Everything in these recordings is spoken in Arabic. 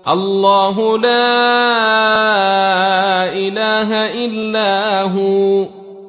الله لا إله إلا هو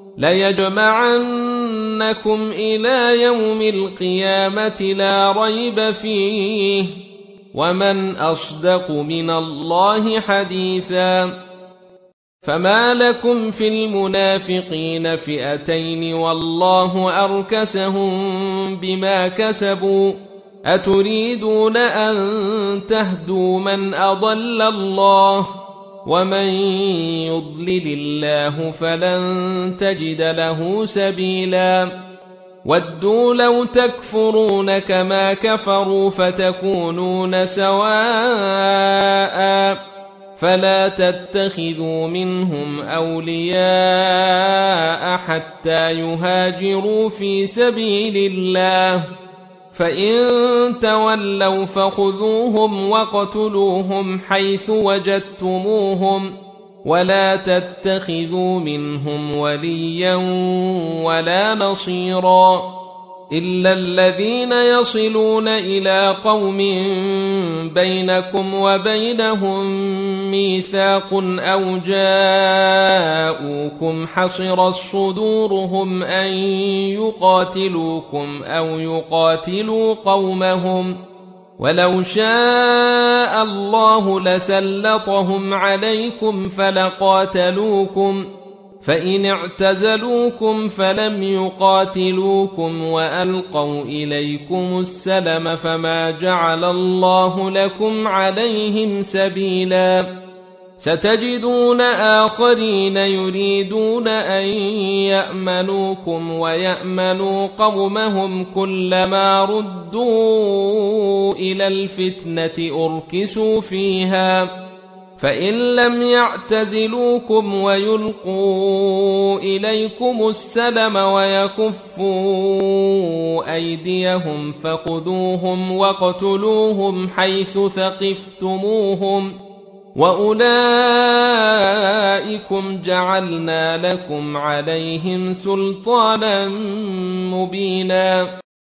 ليجمعنكم إلى يوم القيامة لا ريب فيه ومن أصدق من الله حديثا فما لكم في المنافقين فئتين والله أركسهم بما كسبوا أتريدون أن تهدوا من أضل الله ومن يضلل الله فلن تجد له سبيلا ودوا لو تكفرون كما كفروا فتكونون سواء فلا تتخذوا منهم أولياء حتى يهاجروا في سبيل الله فإن تولوا فخذوهم واقتلوهم حيث وجدتموهم ولا تتخذوا منهم وليا ولا نصيرا إلا الذين يصلون إلى قوم بينكم وبينهم ميثاق أو جاءوكم حصرت صدورهم أن يقاتلوكم أو يقاتلوا قومهم ولو شاء الله لسلطهم عليكم فلقاتلوكم فإن اعتزلوكم فلم يقاتلوكم وألقوا إليكم السلم فما جعل الله لكم عليهم سبيلا ستجدون آخرين يريدون أن يأمنوكم ويأمنوا قومهم كلما ردوا إلى الفتنة أركسوا فيها فإن لم يعتزلوكم ويلقوا إليكم السلم ويكفوا أيديهم فخذوهم واقتلوهم حيث ثقفتموهم وأولئكم جعلنا لكم عليهم سلطانا مبينا